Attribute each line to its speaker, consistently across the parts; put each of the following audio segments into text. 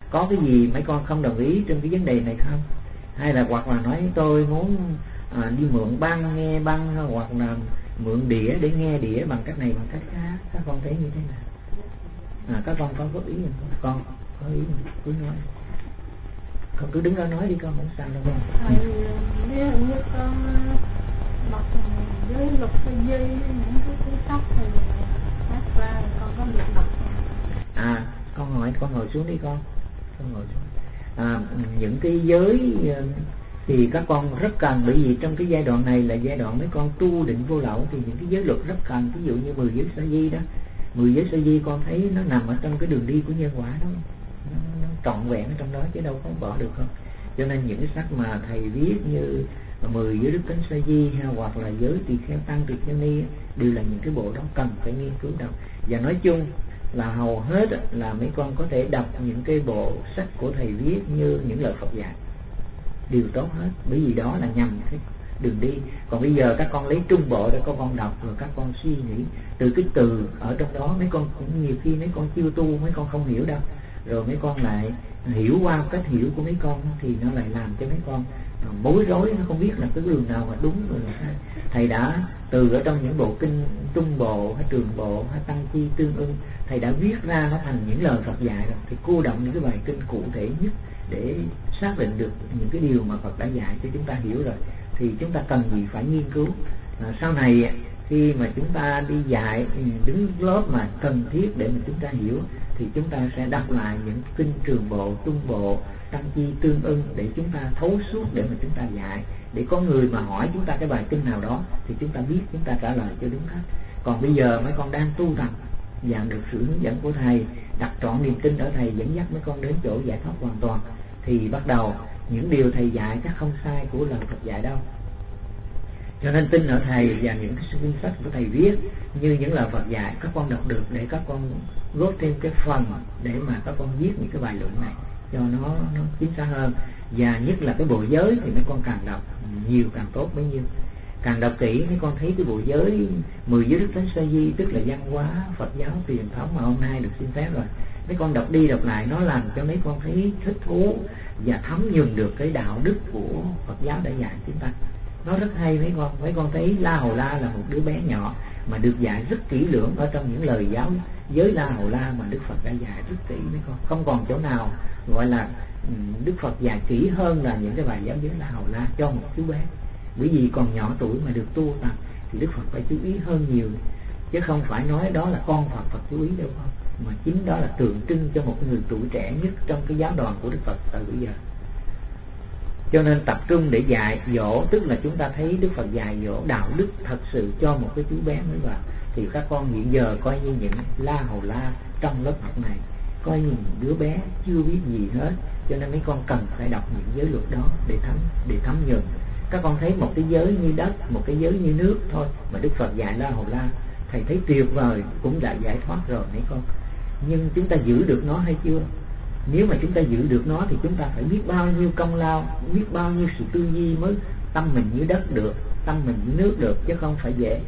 Speaker 1: có cái gì mấy con không đồng ý trên cái vấn đề này không? Hay là hoặc là nói tôi muốn đi mượn băng nghe băng, hoặc là mượn đĩa để nghe đĩa bằng cách này bằng cách khác, các con thấy như thế nào? Các con có ý không? Con có ý cứ nói, con cứ đứng đó nói đi con, không sao đâu con.
Speaker 2: Thầy, ví dụ như con đọc với luật tư duy những cái cuốn sách thì phát ra con có được đọc không?
Speaker 1: Con ngồi xuống đi con ngồi xuống. Những cái giới thì các con rất cần, bởi vì trong cái giai đoạn này là giai đoạn mấy con tu định vô lậu, thì những cái giới luật rất cần. Ví dụ như 10 giới sa di đó, 10 giới sa di con thấy nó nằm ở trong cái đường đi của nhân quả đó, nó trọn vẹn ở trong đó chứ đâu có bỏ được không. Cho nên những cái sách mà thầy viết như 10 giới đức tính sa di hay hoặc là giới tỳ kheo tăng tỳ kheo ni đều là những cái bộ đó cần phải nghiên cứu đọc. Và nói chung là hầu hết là mấy con có thể đọc những cái bộ sách của thầy viết như những lời Phật dạy, đều tốt hết, bởi vì đó là nhằm cái đường đi. Còn bây giờ các con lấy trung bộ để các con đọc, rồi các con suy nghĩ từ cái từ ở trong đó. Mấy con cũng nhiều khi mấy con chưa tu, mấy con không hiểu đâu, rồi mấy con lại hiểu qua cách hiểu của mấy con thì nó lại làm cho mấy con bối rối, nó không biết là cái đường nào mà đúng rồi là sai. Thầy đã từ ở trong những bộ kinh trung bộ hay trường bộ hay tăng chi tương ưng, thầy đã viết ra nó thành những lời Phật dạy rồi, thì cô động những cái bài kinh cụ thể nhất để xác định được những cái điều mà Phật đã dạy cho chúng ta hiểu rồi, thì chúng ta cần gì phải nghiên cứu. Sau này khi mà chúng ta đi dạy đứng lớp mà cần thiết để mà chúng ta hiểu, thì chúng ta sẽ đọc lại những kinh trường bộ, trung bộ, tăng chi tương ưng để chúng ta thấu suốt, để mà chúng ta dạy, để có người mà hỏi chúng ta cái bài kinh nào đó thì chúng ta biết, chúng ta trả lời cho đúng cách. Còn bây giờ mấy con đang tu tập và được sự hướng dẫn của thầy, đặt trọn niềm tin ở thầy dẫn dắt mấy con đến chỗ giải thoát hoàn toàn, thì bắt đầu những điều thầy dạy chắc không sai của lời Phật dạy đâu. Cho nên tin ở thầy và những cái kinh sách của thầy viết như những lời Phật dạy, các con đọc được để các con góp thêm cái phần để mà các con viết những cái bài luận này cho nó chính xác hơn. Và nhất là cái bộ giới thì mấy con càng đọc nhiều càng tốt bấy nhiêu. Càng đọc kỹ mấy con thấy cái bộ giới 10 giới đức tính sa di, tức là văn hóa Phật giáo truyền thống mà hôm nay được xin phép rồi, mấy con đọc đi đọc lại nó làm cho mấy con thấy thích thú và thấm nhuần được cái đạo đức của Phật giáo đã dạy chúng ta. Nó rất hay mấy con thấy La Hầu La là một đứa bé nhỏ mà được dạy rất kỹ lưỡng ở trong những lời giáo giới La Hầu La mà Đức Phật đã dạy rất kỹ. Mấy con không còn chỗ nào gọi là Đức Phật dạy kỹ hơn là những cái bài giáo giới La Hầu La cho một chú bé. Bởi vì còn nhỏ tuổi mà được tu tập thì Đức Phật phải chú ý hơn nhiều, chứ không phải nói đó là con Phật chú ý đâu không, mà chính đó là tượng trưng cho một người tuổi trẻ nhất trong cái giáo đoàn của Đức Phật từ bây giờ. Cho nên tập trung để dạy dỗ, tức là chúng ta thấy Đức Phật dạy dỗ đạo đức thật sự cho một cái chú bé mới vào, thì các con hiện giờ coi như những La Hầu La trong lớp học này, coi như những đứa bé chưa biết gì hết. Cho nên mấy con cần phải đọc những giới luật đó để thấm nhuần. Các con thấy một cái giới như đất, một cái giới như nước thôi mà Đức Phật dạy La Hầu La, thầy thấy tuyệt vời, cũng đã giải thoát rồi mấy con. Nhưng chúng ta giữ được nó hay chưa? Nếu mà chúng ta giữ được nó thì chúng ta phải biết bao nhiêu công lao, biết bao nhiêu sự tư duy mới tâm mình như đất được, tâm mình như nước được, chứ không phải dễ.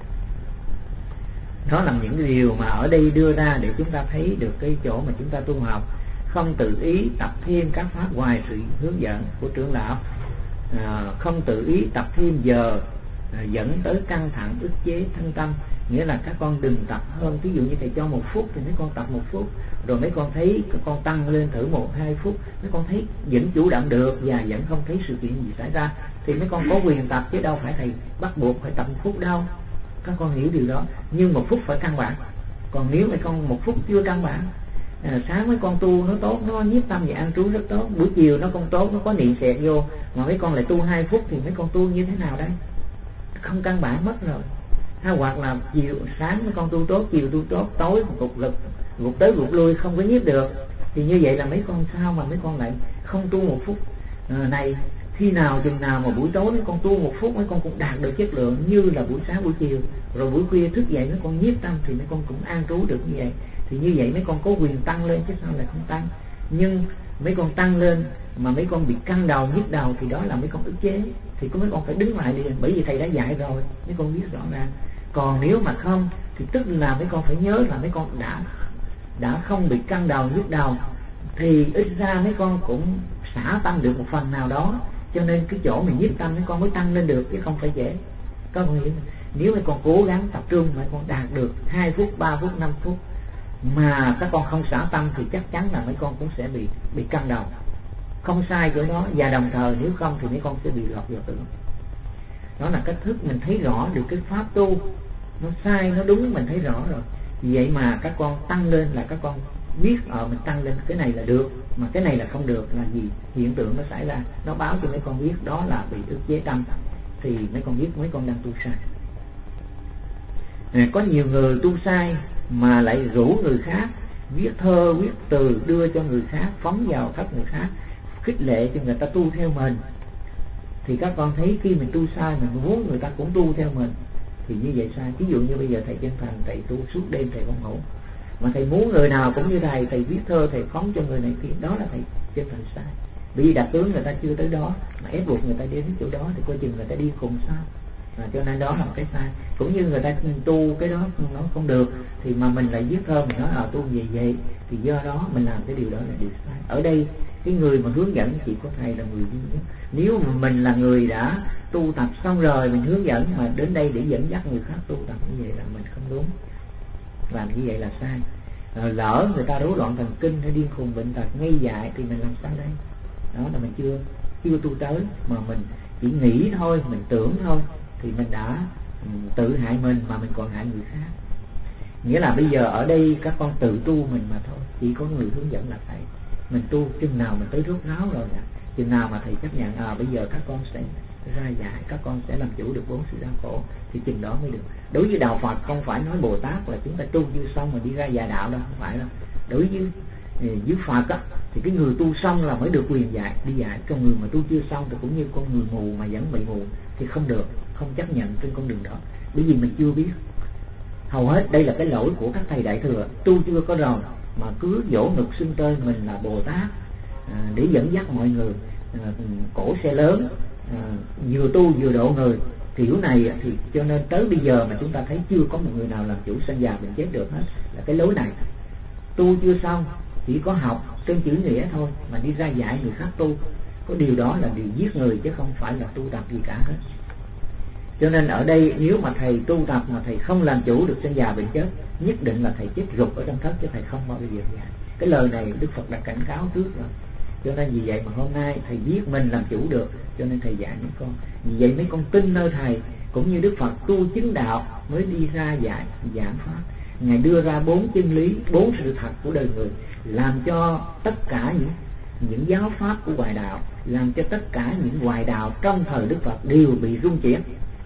Speaker 1: Đó là những điều mà ở đây đưa ra để chúng ta thấy được cái chỗ mà chúng ta tu học. Không tự ý tập thêm các pháp ngoài sự hướng dẫn của trưởng lão, không tự ý tập thêm giờ dẫn tới căng thẳng, ức chế thân tâm. Nghĩa là các con đừng tập hơn. Ví dụ như thầy cho 1 phút thì mấy con tập 1 phút, rồi mấy con thấy các con tăng lên thử 1-2 phút, mấy con thấy vẫn chủ động được và vẫn không thấy sự kiện gì xảy ra, thì mấy con có quyền tập, chứ đâu phải thầy bắt buộc phải tập 1 phút đâu. Các con hiểu điều đó. Nhưng 1 phút phải căn bản. Còn nếu mấy con 1 phút chưa căn bản, sáng mấy con tu nó tốt, nó nhiếp tâm và an trú rất tốt, buổi chiều nó không tốt, nó có niệm xẹt vô, mà mấy con lại tu 2 phút thì mấy con tu như thế nào đây? Không căn bản mất rồi. Hoặc là chiều sáng mấy con tu tốt, chiều tu tốt, tối gục tới gục lui không có nhiếp được, thì như vậy là mấy con sao mà mấy con lại không tu 1 phút này? Khi nào chừng nào mà buổi tối mấy con tu 1 phút, mấy con cũng đạt được chất lượng như là buổi sáng buổi chiều, rồi buổi khuya thức dậy mấy con nhiếp tâm thì mấy con cũng an trú được như vậy. Thì như vậy mấy con có quyền tăng lên chứ sao lại không tăng. Nhưng mấy con tăng lên mà mấy con bị căng đầu nhức đầu thì đó là mấy con ức chế, thì có mấy con phải đứng lại đi, bởi vì thầy đã dạy rồi, mấy con biết rõ ràng. Còn nếu mà không thì tức là mấy con phải nhớ là mấy con đã không bị căng đầu nhức đầu, thì ít ra mấy con cũng xả tâm được một phần nào đó, cho nên cái chỗ mình nhiếp tâm mấy con mới tăng lên được, chứ không phải dễ. Có con hiểu, nếu mấy con cố gắng tập trung mấy con đạt được 2 phút, 3 phút, 5 phút mà các con không xả tâm thì chắc chắn là mấy con cũng sẽ bị căng đầu. Không sai chỗ đó, và đồng thời nếu không thì mấy con sẽ bị lọt vào tưởng. Đó là cách thức mình thấy rõ được cái pháp tu, nó sai nó đúng mình thấy rõ rồi. Vì vậy mà các con tăng lên là các con biết mình tăng lên cái này là được, mà cái này là không được là gì, hiện tượng nó xảy ra, nó báo cho mấy con biết đó là bị ức chế tâm, thì mấy con biết mấy con đang tu sai. Có nhiều người tu sai mà lại rủ người khác viết thơ viết từ đưa cho người khác, phóng vào khắp người khác, khích lệ cho người ta tu theo mình. Thì các con thấy khi mình tu sai mình muốn người ta cũng tu theo mình thì như vậy sai. Ví dụ như bây giờ thầy Chân Thành, thầy tu suốt đêm thầy không ngủ, mà thầy muốn người nào cũng như thầy viết thơ thầy phóng cho người này kia, đó là thầy Chân Thành sai. Bởi vì đạt tướng người ta chưa tới đó mà ép buộc người ta đến chỗ đó thì coi chừng người ta đi cùng sao. Cho nên đó là một cái sai. Cũng như người ta tu cái đó nó không được thì mà mình lại viết thơ mình nói tu về vậy thì do đó mình làm cái điều đó là điều sai. Ở đây cái người mà hướng dẫn chỉ có thầy là người duy nhất. Nếu mà mình là người đã tu tập xong rồi mình hướng dẫn mà đến đây để dẫn dắt người khác tu tập như vậy là mình không đúng, làm như vậy là sai. Lỡ người ta rối loạn thần kinh hay điên khùng bệnh tật ngây dại thì mình làm sao đây? Đó là mình chưa tu tới, mà mình chỉ nghĩ thôi, mình tưởng thôi thì mình đã tự hại mình mà mình còn hại người khác. Nghĩa là bây giờ ở đây các con tự tu mình mà thôi, chỉ có người hướng dẫn là thầy. Mình tu chừng nào mình tới rốt ráo rồi nè, chừng nào mà thầy chấp nhận bây giờ các con sẽ ra giải, các con sẽ làm chủ được 4 sự đau khổ thì chừng đó mới được. Đối với đạo Phật không phải nói Bồ Tát là chúng ta tu chưa xong mà đi ra giải đạo đâu, không phải đâu. Đối với Phật á thì cái người tu xong là mới được quyền dạy, đi dạy. Còn người mà tu chưa xong thì cũng như con người mù mà vẫn bị mù thì không được, không chấp nhận trên con đường đó, bởi vì mình chưa biết. Hầu hết đây là cái lỗi của các thầy đại thừa, tu chưa có rồi mà cứ vỗ ngực xưng tên mình là Bồ Tát để dẫn dắt mọi người, cổ xe lớn, vừa tu vừa độ người. Kiểu này thì cho nên tới bây giờ mà chúng ta thấy chưa có một người nào làm chủ sanh già bệnh chết được hết, là cái lối này. Tu chưa xong, chỉ có học trên chữ nghĩa thôi mà đi ra dạy người khác tu, có điều đó là điều giết người chứ không phải là tu tập gì cả hết. Cho nên ở đây nếu mà thầy tu tập mà thầy không làm chủ được sanh già bệnh chết, nhất định là thầy chết rụt ở trong thất chứ thầy không bao giờ dạy. Cái lời này Đức Phật đã cảnh cáo trước rồi. Cho nên vì vậy mà hôm nay thầy biết mình làm chủ được, cho nên thầy dạy mấy con. Vì vậy mấy con tin nơi thầy, cũng như Đức Phật tu chứng đạo mới đi ra dạy giảng pháp. Ngài đưa ra 4 chân lý, 4 sự thật của đời người, làm cho tất cả những giáo pháp của ngoại đạo, làm cho tất cả những ngoại đạo trong thời Đức Phật đều bị rung chuyển,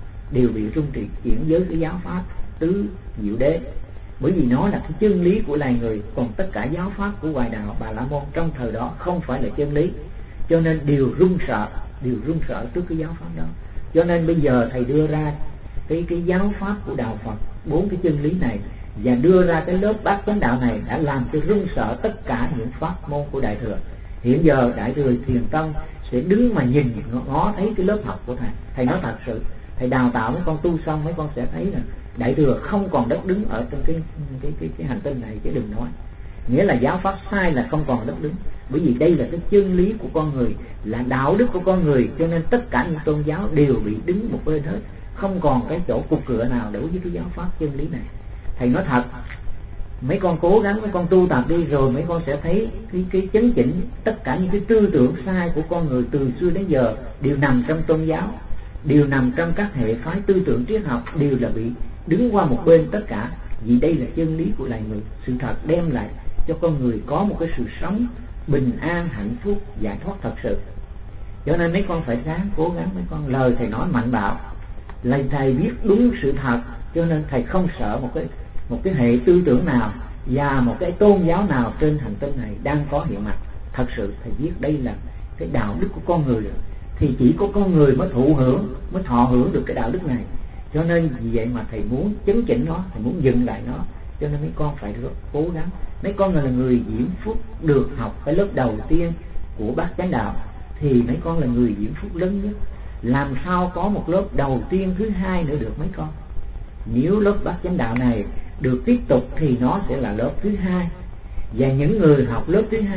Speaker 1: với cái giáo pháp tứ diệu đế. Bởi vì nó là cái chân lý của loài người, còn tất cả giáo pháp của ngoại đạo Bà La Môn trong thời đó không phải là chân lý, cho nên đều run sợ trước cái giáo pháp đó. Cho nên bây giờ thầy đưa ra cái giáo pháp của đạo Phật, 4 cái chân lý này, và đưa ra cái lớp Bát Chánh Đạo này đã làm cho run sợ tất cả những pháp môn của Đại Thừa. Hiện giờ Đại Thừa Thiền Tông sẽ đứng mà nhìn ngó thấy cái lớp học của thầy. Thầy nói thật sự, thầy đào tạo mấy con tu xong mấy con sẽ thấy là Đại Thừa không còn đất đứng ở trong cái hành tinh này, chứ đừng nói. Nghĩa là giáo pháp sai là không còn đất đứng, bởi vì đây là cái chân lý của con người, là đạo đức của con người, cho nên tất cả những tôn giáo đều bị đứng một bên hết, không còn cái chỗ cục cửa nào đối với cái giáo pháp chân lý này. Thầy nói thật, mấy con cố gắng, mấy con tu tập đi rồi mấy con sẽ thấy cái chấn chỉnh tất cả những cái tư tưởng sai của con người từ xưa đến giờ đều nằm trong tôn giáo, đều nằm trong các hệ phái tư tưởng triết học, đều là bị đứng qua một bên tất cả. Vì đây là chân lý của loài người, sự thật đem lại cho con người có một cái sự sống bình an, hạnh phúc, giải thoát thật sự. Cho nên mấy con phải ráng cố gắng. Mấy con lời thầy nói mạnh bạo, là thầy biết đúng sự thật, cho nên thầy không sợ một cái hệ tư tưởng nào và một cái tôn giáo nào trên hành tinh này đang có hiện mặt. Thật sự thầy biết đây là cái đạo đức của con người, thì chỉ có con người mới thụ hưởng, mới thọ hưởng được cái đạo đức này. Cho nên vì vậy mà thầy muốn chấn chỉnh nó, thầy muốn dừng lại nó. Cho nên mấy con phải rất cố gắng. Mấy con là người diễm phúc được học cái lớp đầu tiên của Bát Chánh Đạo, thì mấy con là người diễm phúc lớn nhất. Làm sao có một lớp đầu tiên thứ hai nữa được mấy con? Nếu lớp Bát Chánh Đạo này được tiếp tục thì nó sẽ là lớp thứ hai. Và những người học lớp thứ hai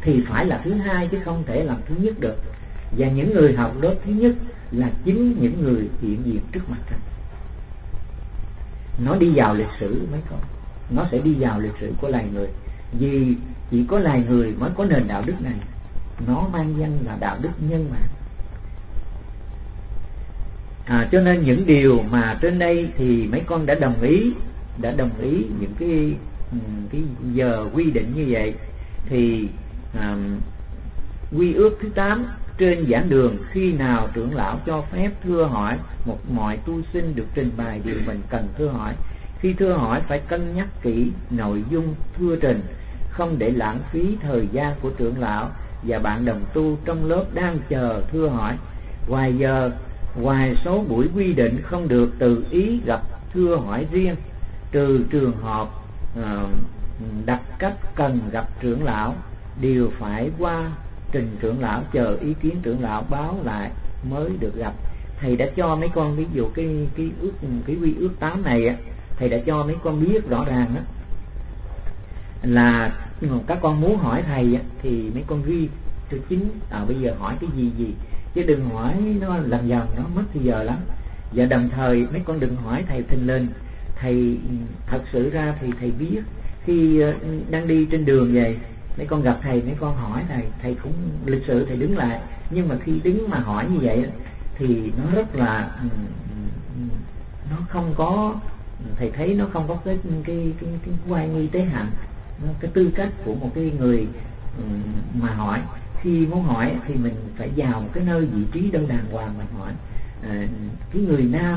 Speaker 1: thì phải là thứ hai chứ không thể làm thứ nhất được. Và những người học lớp thứ nhất là chính những người hiện diện trước mặt thầy. Nó đi vào lịch sử mấy con, nó sẽ đi vào lịch sử của loài người, vì chỉ có loài người mới có nền đạo đức này. Nó mang danh là đạo đức nhân bản. Cho nên những điều mà trên đây thì mấy con đã đồng ý những cái giờ quy định như vậy. Thì quy ước thứ 8 trên giảng đường, khi nào trưởng lão cho phép thưa hỏi, một mọi tu sinh được trình bày điều mình cần thưa hỏi. Khi thưa hỏi phải cân nhắc kỹ nội dung thưa trình, không để lãng phí thời gian của trưởng lão và bạn đồng tu trong lớp đang chờ thưa hỏi. Ngoài số buổi quy định không được tự ý gặp thưa hỏi riêng, trừ trường hợp đặc cách cần gặp trưởng lão, đều phải qua trình trưởng lão, chờ ý kiến trưởng lão báo lại mới được gặp. Thầy đã cho mấy con ví dụ cái quy ước 8 này á, thầy đã cho mấy con biết rõ ràng đó, là các con muốn hỏi thầy á, thì mấy con ghi cho chính bây giờ hỏi cái gì, chứ đừng hỏi nó làm vòng, nó mất thời giờ lắm. Và đồng thời mấy con đừng hỏi thầy thình lình. Thầy thật sự ra thì thầy biết, khi đang đi trên đường vậy, mấy con gặp thầy, mấy con hỏi thầy cũng lịch sự thầy đứng lại. Nhưng mà khi đứng mà hỏi như vậy thì nó rất là nó không có, thầy thấy nó không có cái oai nghi tế hạnh, cái tư cách của một cái người mà hỏi. Khi muốn hỏi thì mình phải vào một cái nơi vị trí đâu đàng hoàng mà hỏi. Cái người nam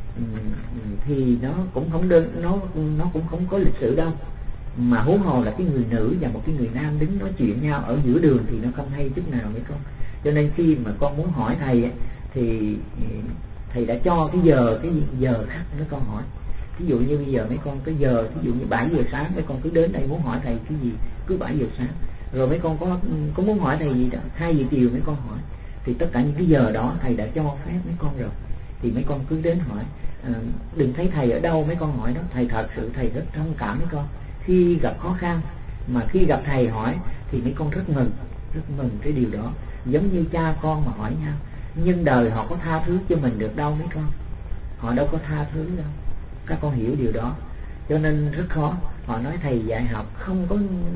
Speaker 1: thì nó cũng không nó cũng không có lịch sự đâu, mà huống hồ là cái người nữ và một cái người nam đứng nói chuyện nhau ở giữa đường thì nó không hay chút nào mấy con. Cho nên khi mà con muốn hỏi thầy thì thầy đã cho cái giờ khác mấy con hỏi. Ví dụ như bây giờ mấy con cái giờ, ví dụ như 7 giờ sáng mấy con cứ đến đây muốn hỏi thầy cái gì cứ 7 giờ sáng. Rồi mấy con có muốn hỏi thầy gì đó 2 giờ chiều mấy con hỏi. Thì tất cả những cái giờ đó thầy đã cho phép mấy con rồi, thì mấy con cứ đến hỏi. Đừng thấy thầy ở đâu mấy con hỏi đó. Thầy thật sự thầy rất thông cảm mấy con khi gặp khó khăn, mà khi gặp thầy hỏi thì mấy con rất mừng cái điều đó. Giống như cha con mà hỏi nhau, nhưng đời họ có tha thứ cho mình được đâu mấy con, họ đâu có tha thứ đâu. Các con hiểu điều đó, cho nên rất khó. Họ nói thầy dạy học không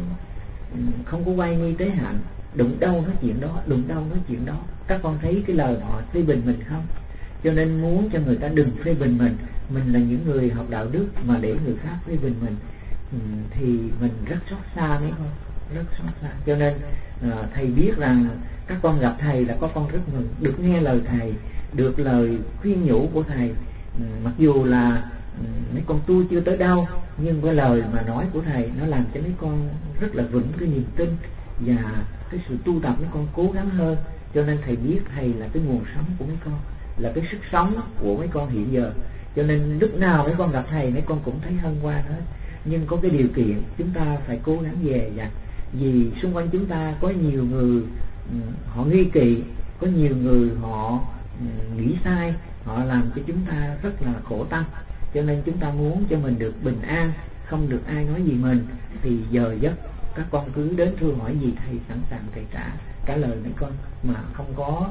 Speaker 1: có oai nghi tế hạnh, đụng đâu nói chuyện đó, đụng đâu nói chuyện đó. Các con thấy cái lời họ phê bình mình không? Cho nên muốn cho người ta đừng phê bình mình là những người học đạo đức mà để người khác phê bình mình thì mình rất xót xa mấy con, rất xót xa. Cho nên thầy biết rằng các con gặp thầy là có con rất mừng, được nghe lời thầy, được lời khuyên nhủ của thầy. Mặc dù là mấy con tu chưa tới đâu, nhưng cái lời mà nói của thầy nó làm cho mấy con rất là vững cái niềm tin và cái sự tu tập mấy con cố gắng hơn. Cho nên thầy biết thầy là cái nguồn sống của mấy con, là cái sức sống của mấy con hiện giờ. Cho nên lúc nào mấy con gặp thầy mấy con cũng thấy hân hoan hết. Nhưng có cái điều kiện chúng ta phải cố gắng về dặt, vì xung quanh chúng ta có nhiều người họ nghi kỵ, có nhiều người họ nghĩ sai, họ làm cho chúng ta rất là khổ tâm. Cho nên chúng ta muốn cho mình được bình an, không được ai nói gì mình, thì giờ giấc các con cứ đến thưa hỏi gì thầy sẵn sàng thầy trả lời mấy con, mà không có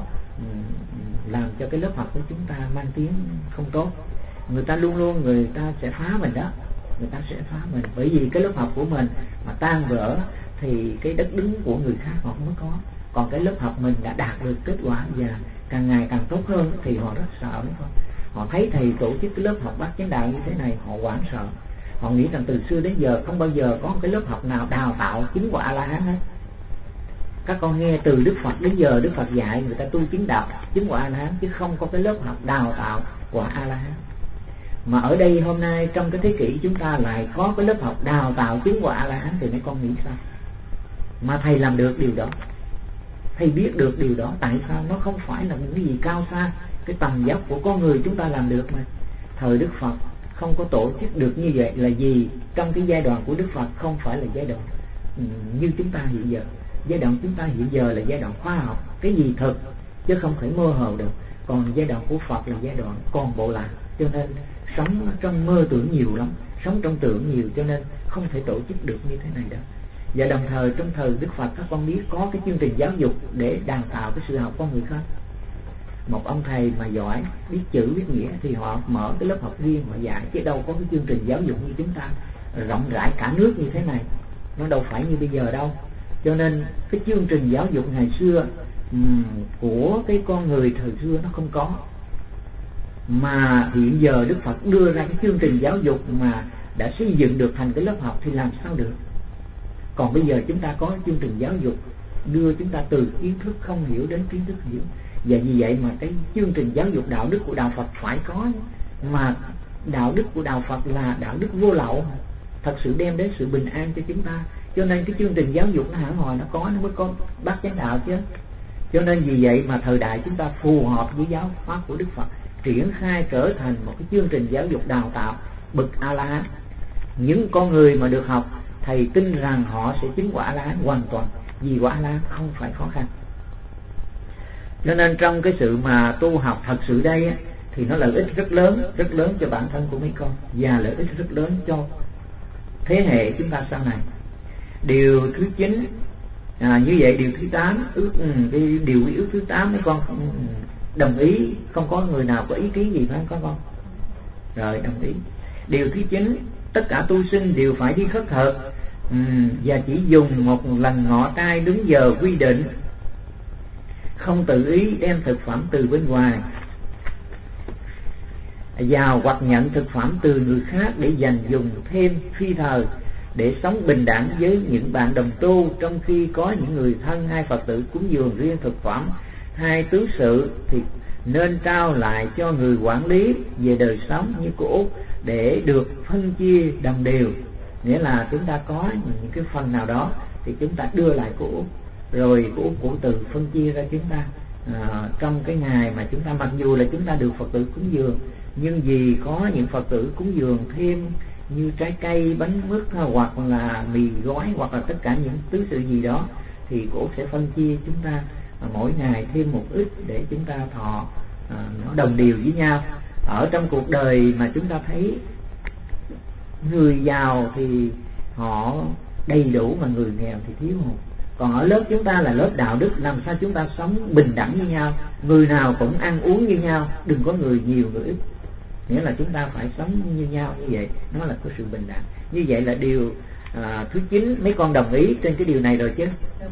Speaker 1: làm cho cái lớp học của chúng ta mang tiếng không tốt. Người ta luôn luôn người ta sẽ phá mình đó, người ta sẽ phá mình, bởi vì cái lớp học của mình mà tan vỡ thì cái đất đứng của người khác họ không có. Còn cái lớp học mình đã đạt được kết quả và càng ngày càng tốt hơn thì họ rất sợ đúng không? Họ thấy thầy tổ chức cái lớp học Bát Chánh Đạo như thế này họ hoảng sợ. Họ nghĩ rằng từ xưa đến giờ không bao giờ có một cái lớp học nào đào tạo chứng quả A-la-hán hết. Các con nghe từ Đức Phật đến giờ Đức Phật dạy người ta tu chứng đạo chứng quả A-la-hán, chứ không có cái lớp học đào tạo quả A-la-hán. Mà ở đây hôm nay trong cái thế kỷ chúng ta lại có cái lớp học đào tạo chứng quả A-la-hán thì mấy con nghĩ sao? Mà thầy làm được điều đó, thầy biết được điều đó. Tại sao? Nó không phải là những cái gì cao xa, cái tầm dốc của con người chúng ta làm được mà. Thời Đức Phật không có tổ chức được như vậy là vì trong cái giai đoạn của Đức Phật không phải là giai đoạn như chúng ta hiện giờ. Giai đoạn chúng ta hiện giờ là giai đoạn khoa học, cái gì thật chứ không thể mơ hồ được. Còn giai đoạn của Phật là giai đoạn còn bộ lạc, cho nên sống trong mơ tưởng nhiều lắm, sống trong tưởng nhiều, cho nên không thể tổ chức được như thế này đâu. Và đồng thời trong thời Đức Phật các con biết có cái chương trình giáo dục để đào tạo cái sự học con người không? Một ông thầy mà giỏi, biết chữ biết nghĩa thì họ mở cái lớp học riêng họ dạy, chứ đâu có cái chương trình giáo dục như chúng ta rộng rãi cả nước như thế này, nó đâu phải như bây giờ đâu. Cho nên cái chương trình giáo dục ngày xưa của cái con người thời xưa nó không có, mà hiện giờ Đức Phật đưa ra cái chương trình giáo dục mà đã xây dựng được thành cái lớp học thì làm sao được. Còn bây giờ chúng ta có chương trình giáo dục đưa chúng ta từ kiến thức không hiểu đến kiến thức hiểu, và vì vậy mà cái chương trình giáo dục đạo đức của đạo Phật phải có. Mà đạo đức của đạo Phật là đạo đức vô lậu, thật sự đem đến sự bình an cho chúng ta. Cho nên cái chương trình giáo dục nó hẳn hoi, nó mới có bát chánh đạo chứ. Cho nên vì vậy mà thời đại chúng ta phù hợp với giáo pháp của Đức Phật, triển khai trở thành một cái chương trình giáo dục đào tạo bậc A-la-hán. Những con người mà được học, thầy tin rằng họ sẽ chứng quả A-la-hán hoàn toàn, vì quả A-la-hán không phải khó khăn. Cho nên trong cái sự mà tu học thật sự đây thì nó lợi ích rất lớn cho bản thân của mấy con, và lợi ích rất lớn cho thế hệ chúng ta sau này. Điều thứ 9 như vậy. Điều thứ 8 cái điều quy ước thứ 8 mấy con đồng ý, không có người nào có ý kiến gì phải không con? Rồi, đồng ý. Điều thứ 9, tất cả tu sinh đều phải đi khất thực và chỉ dùng một lần ngọ trai đúng giờ quy định, không tự ý đem thực phẩm từ bên ngoài vào hoặc nhận thực phẩm từ người khác để dành dùng thêm phi thời, để sống bình đẳng với những bạn đồng tu. Trong khi có những người thân hay Phật tử cúng dường riêng thực phẩm hay tứ sự thì nên trao lại cho người quản lý về đời sống như của Úc để được phân chia đồng đều. Nghĩa là chúng ta có những cái phần nào đó thì chúng ta đưa lại của Úc, rồi của Úc cũng tự phân chia ra chúng ta. Trong cái ngày mà chúng ta, mặc dù là chúng ta được Phật tử cúng dường, nhưng vì có những Phật tử cúng dường thêm như trái cây, bánh mứt hoặc là mì gói hoặc là tất cả những tứ sự gì đó, thì cô sẽ phân chia chúng ta mỗi ngày thêm một ít để chúng ta thọ nó đồng đều với nhau. Ở trong cuộc đời mà chúng ta thấy người giàu thì họ đầy đủ mà người nghèo thì thiếu hụt. Còn ở lớp chúng ta là lớp đạo đức, làm sao chúng ta sống bình đẳng với nhau, người nào cũng ăn uống như nhau, đừng có người nhiều người ít. Nghĩa là chúng ta phải sống như nhau như vậy, nó là có sự bình đẳng. Như vậy là điều thứ 9, mấy con đồng ý trên cái điều này rồi chứ?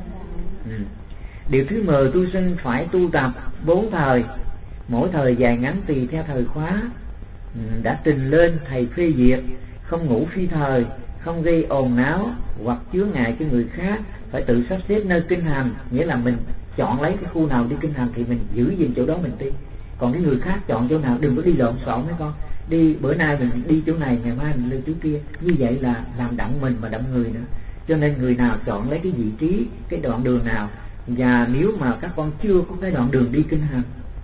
Speaker 1: Điều thứ 10, tu sinh phải tu tập 4 thời, mỗi thời dài ngắn tùy theo thời khóa đã trình lên thầy phê duyệt, không ngủ phi thời, không gây ồn náo hoặc chướng ngại cho người khác, phải tự sắp xếp nơi kinh hành. Nghĩa là mình chọn lấy cái khu nào đi kinh hành thì mình giữ gìn chỗ đó mình đi, còn cái người khác chọn chỗ nào đừng có đi lộn xộn mấy con. Đi bữa nay mình đi chỗ này, ngày mai mình lên chỗ kia, như vậy là làm động mình mà động người nữa. Cho nên người nào chọn lấy cái vị trí, cái đoạn đường nào. Và nếu mà các con chưa có cái đoạn đường đi kinh hành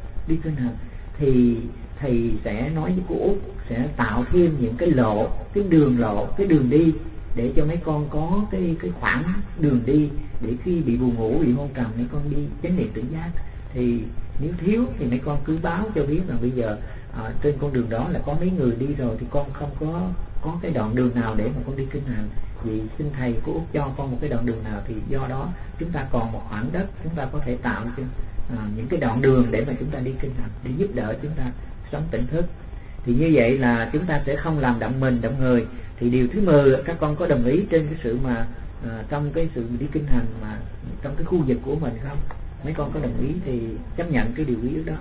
Speaker 1: thì thầy sẽ nói với cô Út sẽ tạo thêm những cái lộ, cái đường đi để cho mấy con có cái khoảng đường đi, để khi bị buồn ngủ, bị hôn trầm mấy con đi chánh niệm tỉnh giác. Thì nếu thiếu thì mấy con cứ báo cho biết rằng bây giờ trên con đường đó là có mấy người đi rồi, thì con không có cái đoạn đường nào để mà con đi kinh hành. Vì xin thầy của Út cho con một cái đoạn đường nào, thì do đó chúng ta còn một khoảng đất, chúng ta có thể tạo cho những cái đoạn đường để mà chúng ta đi kinh hành, để giúp đỡ chúng ta sống tỉnh thức. Thì như vậy là chúng ta sẽ không làm động mình, động người. Thì điều thứ 10, các con có đồng ý trên cái sự mà trong cái sự đi kinh hành mà trong cái khu vực của mình không? Mấy con có đồng ý thì chấp nhận cái điều quy ước đó.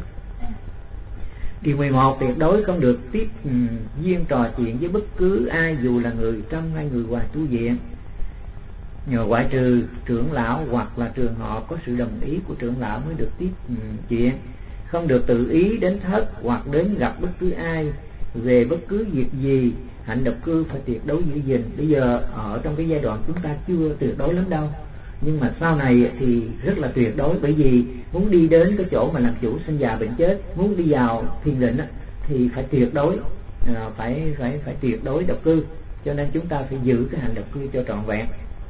Speaker 1: Điều 11, tuyệt đối không được tiếp duyên trò chuyện với bất cứ ai, dù là người trong hay người ngoài tu viện, ngoại trừ trưởng lão hoặc là trường họ có sự đồng ý của trưởng lão mới được tiếp chuyện. Không được tự ý đến thất hoặc đến gặp bất cứ ai về bất cứ việc gì. Hạnh độc cư phải tuyệt đối giữ gìn. Bây giờ ở trong cái giai đoạn chúng ta chưa tuyệt đối lắm đâu, nhưng mà sau này thì rất là tuyệt đối. Bởi vì muốn đi đến cái chỗ mà làm chủ sinh già bệnh chết, muốn đi vào thiền định thì phải tuyệt đối, phải tuyệt đối độc cư. Cho nên chúng ta phải giữ cái hạnh độc cư cho trọn vẹn.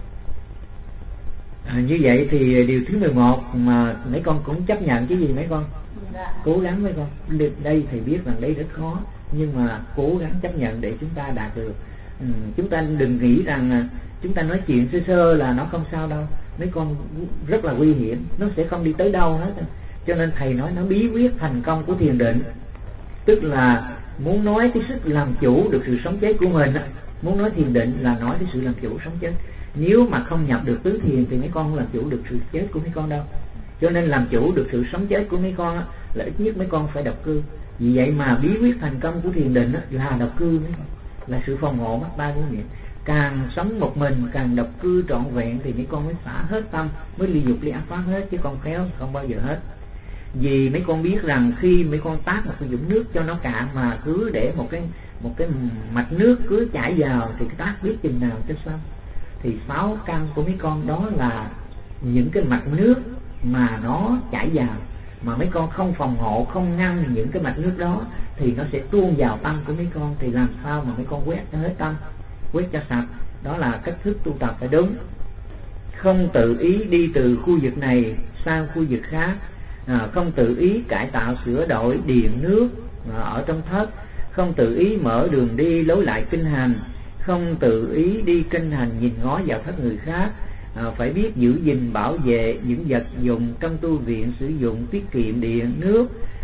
Speaker 1: Như vậy thì điều thứ 11 mà mấy con cũng chấp nhận cái gì mấy con? Cố gắng mấy con. Đây thầy biết rằng đây rất khó, nhưng mà cố gắng chấp nhận để chúng ta đạt được. Chúng ta đừng nghĩ rằng Chúng ta nói chuyện sơ sơ là nó không sao đâu, mấy con rất là nguy hiểm, nó sẽ không đi tới đâu hết. Cho nên thầy nói nó bí quyết thành công của thiền định, tức là muốn nói cái sức làm chủ được sự sống chết của mình á. Muốn nói thiền định là nói cái sự làm chủ sống chết. Nếu mà không nhập được tứ thiền thì mấy con không làm chủ được sự chết của mấy con đâu. Cho nên làm chủ được sự sống chết của mấy con á, là ít nhất mấy con phải độc cư. Vì vậy mà bí quyết thành công của thiền định á, là độc cư mấy con, là sự phòng hộ mắt tai mũi miệng. Càng sống một mình, càng độc cư trọn vẹn thì mấy con mới xả hết tâm, mới ly dục ly ác pháp hết, chứ con khéo không bao giờ hết. Vì mấy con biết rằng khi mấy con tát một cái vũng nước cho nó cạn mà cứ để một cái mạch nước cứ chảy vào thì cái tát biết chừng nào cho xong. Thì 6 căn của mấy con đó là những cái mạch nước mà nó chảy vào, mà mấy con không phòng hộ, không ngăn những cái mạch nước đó thì nó sẽ tuôn vào tâm của mấy con. Thì làm sao mà mấy con quét cho hết tâm, quét cho sạch. Đó là cách thức tu tập phải đúng. Không tự ý đi từ khu vực này sang khu vực khác, không tự ý cải tạo sửa đổi điện nước ở trong thất, không tự ý mở đường đi lối lại kinh hành, không tự ý đi kinh hành nhìn ngó vào thất người khác. Phải biết giữ gìn bảo vệ những vật dụng trong tu viện, sử dụng tiết kiệm điện nước.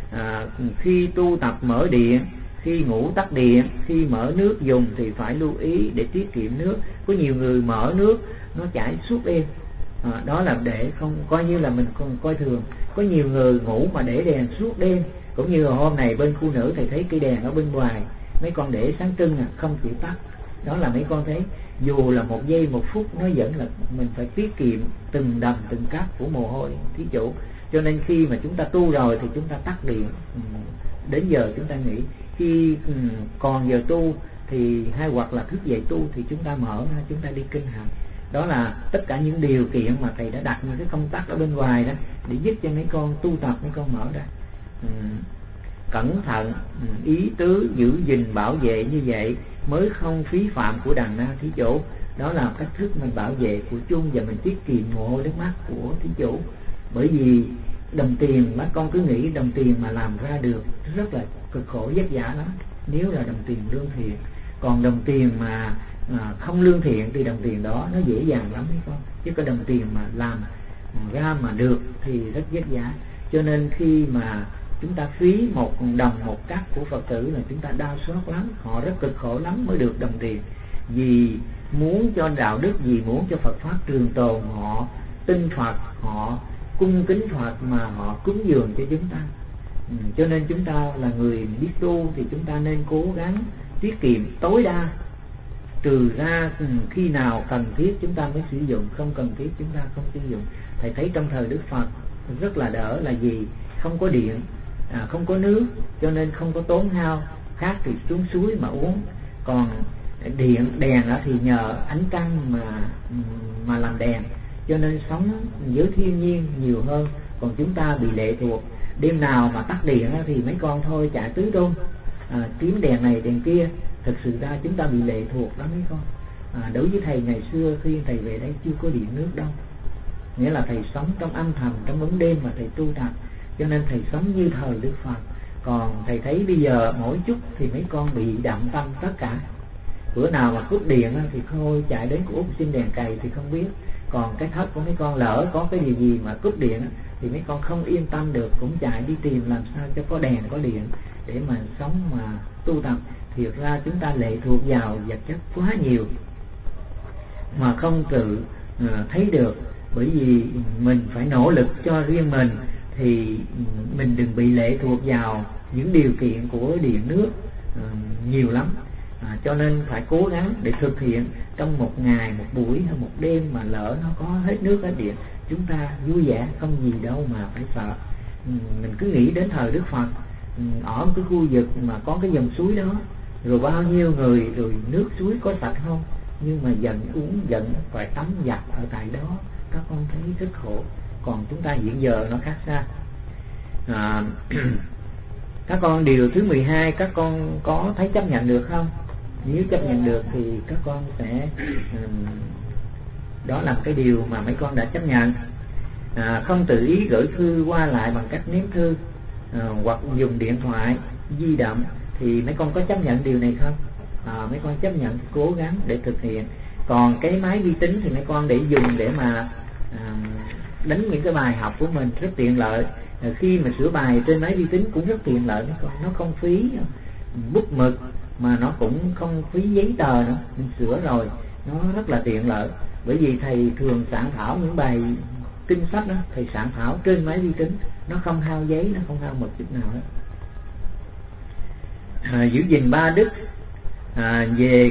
Speaker 1: Khi tu tập mở điện, khi ngủ tắt điện, khi mở nước dùng thì phải lưu ý để tiết kiệm nước. Có nhiều người mở nước nó chảy suốt đêm, đó là để không coi như là mình còn coi thường. Có nhiều người ngủ mà để đèn suốt đêm, cũng như hôm này bên khu nữ thầy thấy cây đèn ở bên ngoài mấy con để sáng trưng không chịu tắt. Đó là mấy con thấy dù là 1 giây 1 phút nó vẫn là mình phải tiết kiệm từng đầm từng cát của mồ hôi thí chủ. Cho nên khi mà chúng ta tu rồi thì chúng ta tắt điện, đến giờ chúng ta nghỉ. Khi còn giờ tu thì hay hoặc là thức dậy tu thì chúng ta mở ra, chúng ta đi kinh hành. Đó là tất cả những điều kiện mà thầy đã đặt những cái công tắc ở bên ngoài đó để giúp cho mấy con tu tập, mấy con mở ra. Cẩn thận, ý tứ, giữ gìn, bảo vệ như vậy mới không phí phạm của đàn na thí chủ. Đó là cách thức mình bảo vệ của chung và mình tiết kiệm mồ hôi nước mắt của thí chủ. Bởi vì đồng tiền, mấy con cứ nghĩ đồng tiền mà làm ra được rất là cực khổ vất vả lắm, nếu là đồng tiền lương thiện. Còn đồng tiền mà không lương thiện thì đồng tiền đó nó dễ dàng lắm mấy con. Chứ có đồng tiền mà làm ra mà được thì rất vất vả. Cho nên khi mà chúng ta phí 1 đồng 1 cắc của Phật tử là chúng ta đau xót lắm. Họ rất cực khổ lắm mới được đồng tiền. Vì muốn cho đạo đức, vì muốn cho Phật Pháp trường tồn, họ tin Phật, họ cung kính Phật mà họ cúng dường cho chúng ta. Cho nên chúng ta là người biết tu thì chúng ta nên cố gắng tiết kiệm tối đa, trừ ra khi nào cần thiết chúng ta mới sử dụng, không cần thiết chúng ta không sử dụng. Thầy thấy trong thời Đức Phật rất là đỡ là gì? Không có điện, không có nước, cho nên không có tốn hao. Khác thì xuống suối mà uống. Còn điện, đèn thì nhờ ánh trăng mà làm đèn, cho nên sống với thiên nhiên nhiều hơn. Còn chúng ta bị lệ thuộc. Đêm nào mà tắt điện thì mấy con thôi chạy tứ tung, kiếm đèn này đèn kia. Thực sự ra chúng ta bị lệ thuộc lắm mấy con. Đối với thầy ngày xưa khi thầy về đây chưa có điện nước đâu, nghĩa là thầy sống trong âm thầm, trong bóng đêm mà thầy tu tập, cho nên thầy sống như thời Đức Phật. Còn thầy thấy bây giờ mỗi chút thì mấy con bị đậm tâm tất cả. Bữa nào mà cúp điện thì thôi chạy đến của Út xin đèn cày thì không biết. Còn cái thất của mấy con lỡ có cái điều gì mà cúp điện thì mấy con không yên tâm được, cũng chạy đi tìm làm sao cho có đèn có điện để mà sống mà tu tập. Thiệt ra chúng ta lệ thuộc vào vật chất quá nhiều mà không tự thấy được. Bởi vì mình phải nỗ lực cho riêng mình thì mình đừng bị lệ thuộc vào những điều kiện của điện nước nhiều lắm. Cho nên phải cố gắng để thực hiện trong 1 ngày, 1 buổi hay 1 đêm mà lỡ nó có hết nước hết điện, chúng ta vui vẻ, không gì đâu mà phải sợ. Mình cứ nghĩ đến thời Đức Phật, ở một cái khu vực mà có cái dòng suối đó, rồi bao nhiêu người, rồi nước suối có sạch không, nhưng mà giận uống giận phải tắm giặt ở tại đó, các con thấy rất khổ. Còn chúng ta hiện giờ nó khác xa. Các con điều thứ 12 các con có thấy chấp nhận được không? Nếu chấp nhận được thì các con sẽ đó là cái điều mà mấy con đã chấp nhận. Không tự ý gửi thư qua lại bằng cách ném thư hoặc dùng điện thoại di động thì mấy con có chấp nhận điều này không? Mấy con chấp nhận, cố gắng để thực hiện. Còn cái máy vi tính thì mấy con để dùng để mà đánh những cái bài học của mình rất tiện lợi. Khi mà sửa bài trên máy vi tính cũng rất tiện lợi, nó không phí bút mực mà nó cũng không phí giấy tờ nữa, mình sửa rồi nó rất là tiện lợi. Bởi vì thầy thường soạn thảo những bài kinh sách đó, thầy soạn thảo trên máy vi tính, nó không hao giấy, nó không hao mực chút nào hết. Giữ gìn ba đức. Về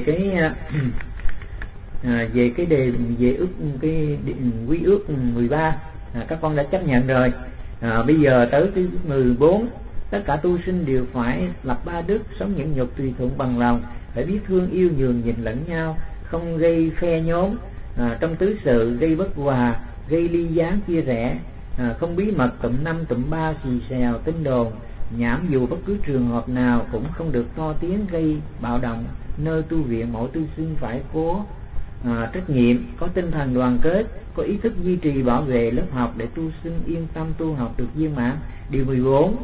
Speaker 1: cái đề về quy ước 13 các con đã chấp nhận rồi. Bây giờ tới cái 14, tất cả tu sinh đều phải lập ba đức, sống nhẫn nhục, tùy thuận, bằng lòng, phải biết thương yêu nhường nhịn lẫn nhau, không gây phe nhóm trong tứ sự, gây bất hòa, gây ly gián chia rẽ, không bí mật, tụm năm tụm ba, xì xèo, tin đồn, nhảm, dù bất cứ trường hợp nào cũng không được to tiếng gây bạo động. Nơi tu viện mỗi tu sinh phải có trách nhiệm, có tinh thần đoàn kết, có ý thức duy trì bảo vệ lớp học để tu sinh yên tâm tu học được viên mãn. Điều 14,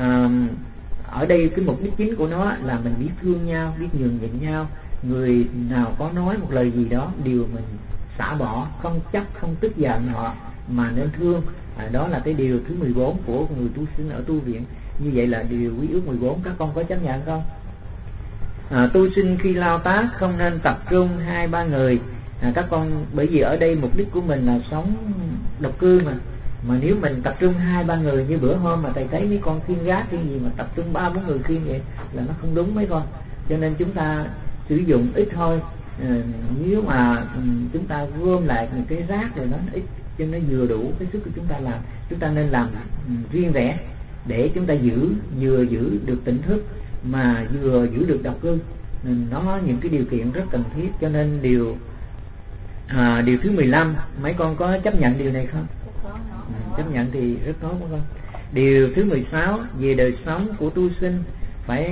Speaker 1: ở đây cái mục đích chính của nó là mình biết thương nhau, biết nhường nhịn nhau. Người nào có nói một lời gì đó, điều mình xả bỏ, không chấp, không tức giận họ mà nên thương. Đó là cái điều thứ 14 của người tu sinh ở tu viện. Như vậy là điều quy ước 14, các con có chấp nhận không? Tu sinh khi lao tác không nên tập trung 2-3 người. Các con, bởi vì ở đây mục đích của mình là sống độc cư mà nếu mình tập trung 2-3 người như bữa hôm mà thầy thấy mấy con khiêng gác khiêng gì mà tập trung 3-4 người khiêng vậy là nó không đúng mấy con. Cho nên chúng ta sử dụng ít thôi. Nếu mà chúng ta gom lại những cái rác rồi nó ít, cho nó vừa đủ cái sức của chúng ta làm. Chúng ta nên làm riêng rẽ để chúng ta vừa giữ được tỉnh thức mà vừa giữ được độc cư. Nó những cái điều kiện rất cần thiết. Cho nên điều thứ 15, mấy con có chấp nhận điều này không? Chấp nhận thì rất tốt đúng không? Điều thứ 16, về đời sống của tu sinh phải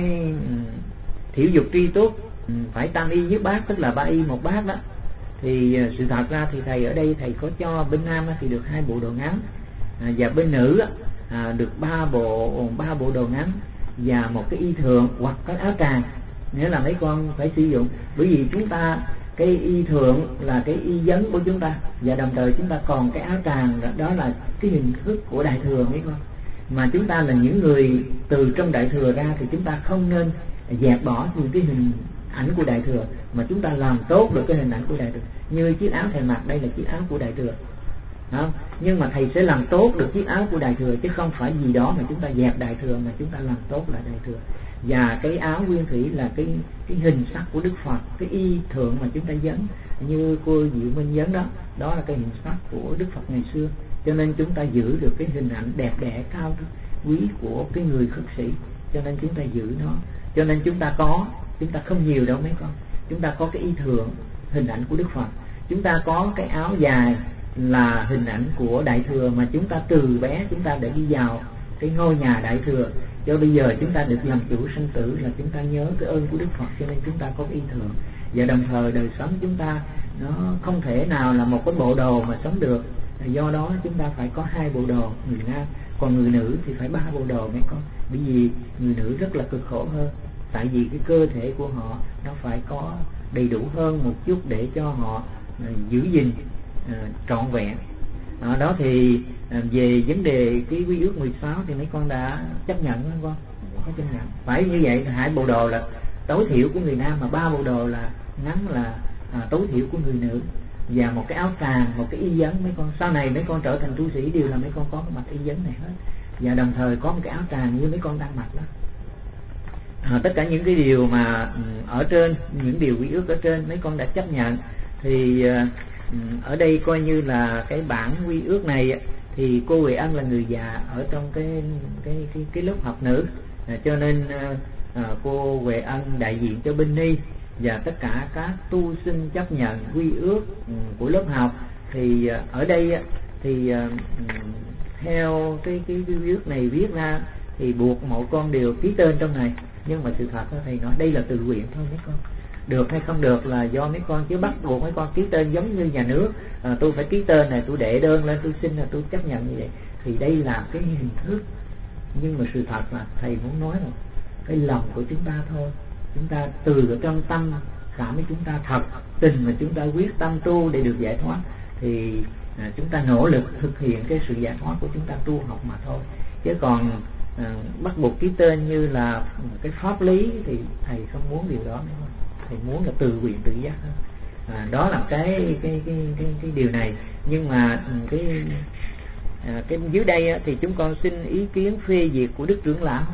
Speaker 1: thiểu dục tri túc, phải tam y với bát, tức là 3 y 1 bát đó. Thì sự thật ra thì thầy ở đây thầy có cho bên nam thì được 2 bộ đồ ngắn, và bên nữ được 3 bộ đồ ngắn và một cái y thượng hoặc cái áo tràng. Nghĩa là mấy con phải sử dụng, bởi vì chúng ta cái y thượng là cái y vấn của chúng ta, và đồng thời chúng ta còn cái áo tràng, đó là cái hình thức của đại thừa mấy con. Mà chúng ta là những người từ trong đại thừa ra thì chúng ta không nên dẹp bỏ những cái hình ảnh của đại thừa, mà chúng ta làm tốt được cái hình ảnh của đại thừa. Như chiếc áo thầy mặc đây là chiếc áo của đại thừa, không? Nhưng mà thầy sẽ làm tốt được chiếc áo của đại thừa, chứ không phải gì đó mà chúng ta dẹp đại thừa, mà chúng ta làm tốt là đại thừa. Và cái áo nguyên thủy là cái hình sắc của Đức Phật, cái y thượng mà chúng ta vấn, như cô Diệu Minh vấn đó, đó là cái hình sắc của Đức Phật ngày xưa. Cho nên chúng ta giữ được cái hình ảnh đẹp đẽ cao quý của cái người khất sĩ, cho nên chúng ta giữ nó. Cho nên chúng ta không nhiều đâu mấy con. Chúng ta có cái y thượng, hình ảnh của Đức Phật. Chúng ta có cái áo dài là hình ảnh của đại thừa, mà chúng ta từ bé chúng ta đã đi vào cái ngôi nhà đại thừa. Cho bây giờ chúng ta được làm chủ sanh tử là chúng ta nhớ cái ơn của Đức Phật, cho nên chúng ta có cái y thượng. Và đồng thời đời sống chúng ta nó không thể nào là một cái bộ đồ mà sống được. Do đó chúng ta phải có 2 bộ đồ người nam, còn người nữ thì phải 3 bộ đồ mấy con. Bởi vì người nữ rất là cực khổ hơn, tại vì cái cơ thể của họ nó phải có đầy đủ hơn một chút để cho họ giữ gìn trọn vẹn. Đó thì về vấn đề cái quy ước 16 thì mấy con đã chấp nhận không con? Có chấp nhận. Phải như vậy, 2 bộ đồ là tối thiểu của người nam, mà 3 bộ đồ là ngắn là tối thiểu của người nữ, và một cái áo tràng, một cái y vấn mấy con. Sau này mấy con trở thành tu sĩ đều là mấy con có mặc y vấn này hết, và đồng thời có một cái áo tràng như mấy con đang mặc đó. Tất cả những cái điều mà ở trên, những điều quy ước ở trên mấy con đã chấp nhận. Thì ở đây coi như là cái bản quy ước này thì cô Huệ Ân là người già ở trong cái lớp học nữ, cho nên cô Huệ Ân đại diện cho Binh Ni và tất cả các tu sinh chấp nhận quy ước của lớp học. Thì ở đây thì theo cái quy ước này viết ra thì buộc mỗi con đều ký tên trong này, nhưng mà sự thật thầy nói đây là tự nguyện thôi mấy con. Được hay không được là do mấy con, chứ bắt buộc mấy con ký tên giống như nhà nước. Tôi phải ký tên này, tôi đệ đơn lên, tôi xin là tôi chấp nhận như vậy. Thì đây là cái hình thức, nhưng mà sự thật là thầy muốn nói là cái lòng của chúng ta thôi. Chúng ta từ ở trong tâm cảm với chúng ta thật tình mà chúng ta quyết tâm tu để được giải thoát, thì chúng ta nỗ lực thực hiện cái sự giải thoát của chúng ta tu học mà thôi. Chứ còn bắt buộc ký tên như là cái pháp lý thì thầy không muốn điều đó nữa. Thầy muốn là tự nguyện tự giác hơn. Đó là cái điều này. Nhưng mà cái dưới đây thì chúng con xin ý kiến phê duyệt của Đức Trưởng Lão.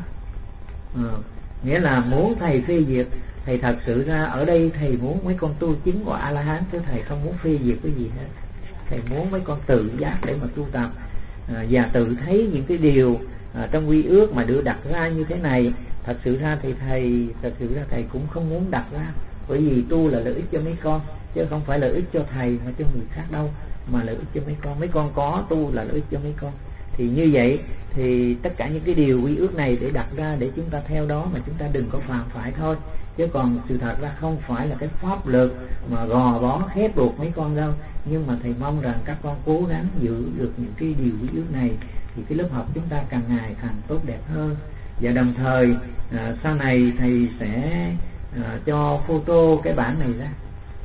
Speaker 1: Nghĩa là muốn thầy phê duyệt, thầy thật sự ra ở đây thầy muốn mấy con tu chứng của A-la-hán, chứ thầy không muốn phê duyệt cái gì hết. Thầy muốn mấy con tự giác để mà tu tập, và tự thấy những cái điều trong quy ước mà đưa đặt ra như thế này. Thật sự ra thì thầy cũng không muốn đặt ra, bởi vì tu là lợi ích cho mấy con, chứ không phải lợi ích cho thầy mà cho người khác đâu, mà lợi ích cho mấy con. Mấy con có tu là lợi ích cho mấy con. Thì như vậy thì tất cả những cái điều quy ước này để đặt ra để chúng ta theo đó, mà chúng ta đừng có phạm phải thôi. Chứ còn sự thật ra không phải là cái pháp lực mà gò bó khép buộc mấy con đâu. Nhưng mà thầy mong rằng các con cố gắng giữ được những cái điều quy ước này, thì cái lớp học chúng ta càng ngày càng tốt đẹp hơn. Và đồng thời sau này thầy sẽ cho photo cái bản này ra,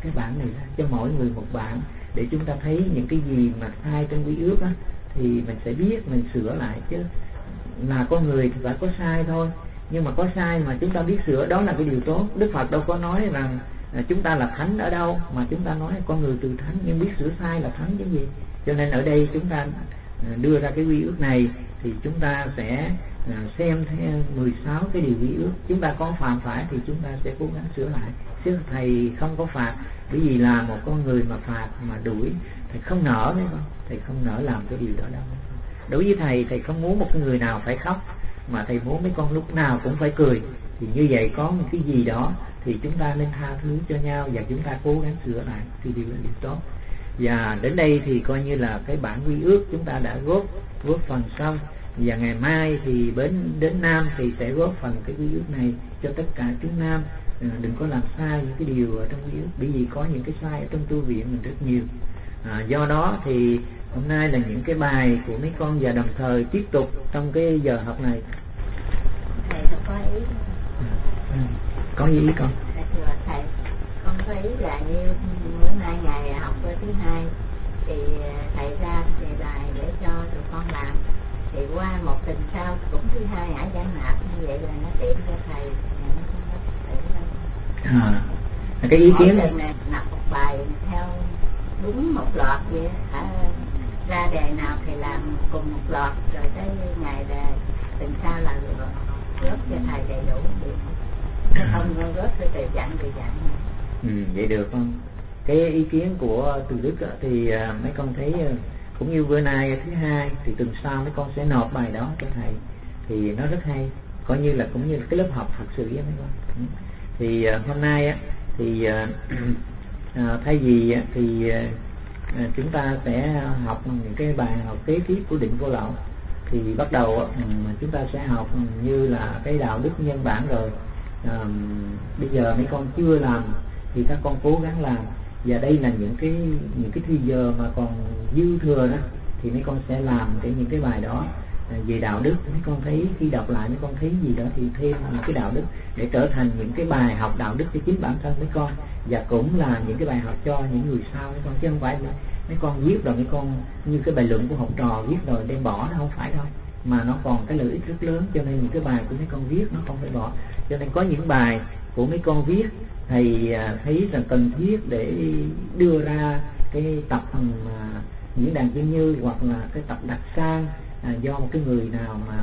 Speaker 1: cho mỗi người một bản, để chúng ta thấy những cái gì mà sai trong quy ước á, thì mình sẽ biết mình sửa lại. Chứ là con người thì phải có sai thôi, nhưng mà có sai mà chúng ta biết sửa, đó là cái điều tốt. Đức Phật đâu có nói rằng chúng ta là thánh ở đâu, mà chúng ta nói con người từ thánh, nhưng biết sửa sai là thánh chứ gì. Cho nên ở đây chúng ta đưa ra cái quy ước này, thì chúng ta sẽ xem theo 16 cái điều quy ước. Chúng ta có phạm phải thì chúng ta sẽ cố gắng sửa lại, chứ thầy không có phạt. Bởi vì là một con người mà phạt mà đuổi, thầy không nỡ đấy con, thầy không nỡ làm cái điều đó đâu. Đối với thầy không muốn một người nào phải khóc, mà thầy muốn mấy con lúc nào cũng phải cười. Thì như vậy có một cái gì đó thì chúng ta nên tha thứ cho nhau, và chúng ta cố gắng sửa lại, thì điều là điều tốt. Và đến đây thì coi như là cái bản quy ước chúng ta đã góp phần xong. Và ngày mai thì đến Nam thì sẽ góp phần cái quy ước này cho tất cả chúng Nam. Đừng có làm sai những cái điều ở trong quy ước, bởi vì có những cái sai ở trong tu viện mình rất nhiều. Do đó thì hôm nay là những cái bài của mấy con, và đồng thời tiếp tục trong cái giờ học này.
Speaker 3: Thầy có ý.
Speaker 1: Có gì ý con?
Speaker 3: Thầy, con có ý là như bữa nay ngày học thứ hai thì thầy ra thì bài để cho tụi con làm, thì qua một tuần sau cũng thứ hai ngã giảng nạp, như vậy là nó tiện cho thầy.
Speaker 1: Cái ý kiến
Speaker 3: này nạp một bài theo đúng một loạt vậy, ra đề nào thì làm cùng một loạt, rồi tới ngày đề tuần sau là góp cho thầy đầy đủ, không góp từ dặn.
Speaker 1: Vậy được không? Cái ý kiến của Từ Đức thì mấy con thấy cũng như bữa nay thứ hai thì tuần sau mấy con sẽ nộp bài đó cho thầy, thì nó rất hay, coi như là cũng như là cái lớp học thật sự với mấy con. Thì hôm nay thì thay vì thì chúng ta sẽ học những cái bài học kế tiếp của Định Vô Lậu. Thì bắt đầu chúng ta sẽ học như là cái đạo đức nhân bản rồi. Bây giờ mấy con chưa làm thì các con cố gắng làm, và đây là những cái thời giờ mà còn dư thừa đó, thì mấy con sẽ làm những cái bài đó về đạo đức. Mấy con thấy khi đọc lại mấy con thấy gì đó thì thêm những cái đạo đức để trở thành những cái bài học đạo đức cho chính bản thân mấy con, và cũng là những cái bài học cho những người sau mấy con, chứ không phải mấy con viết rồi mấy con như cái bài luận của học trò viết rồi đem bỏ, nó không phải đâu, mà nó còn cái lợi ích rất lớn. Cho nên những cái bài của mấy con viết nó không phải bỏ. Cho nên có những bài của mấy con viết thầy thấy rằng cần thiết để đưa ra cái tập diễn đàn Kim Như, hoặc là cái tập đặt sang do một cái người nào mà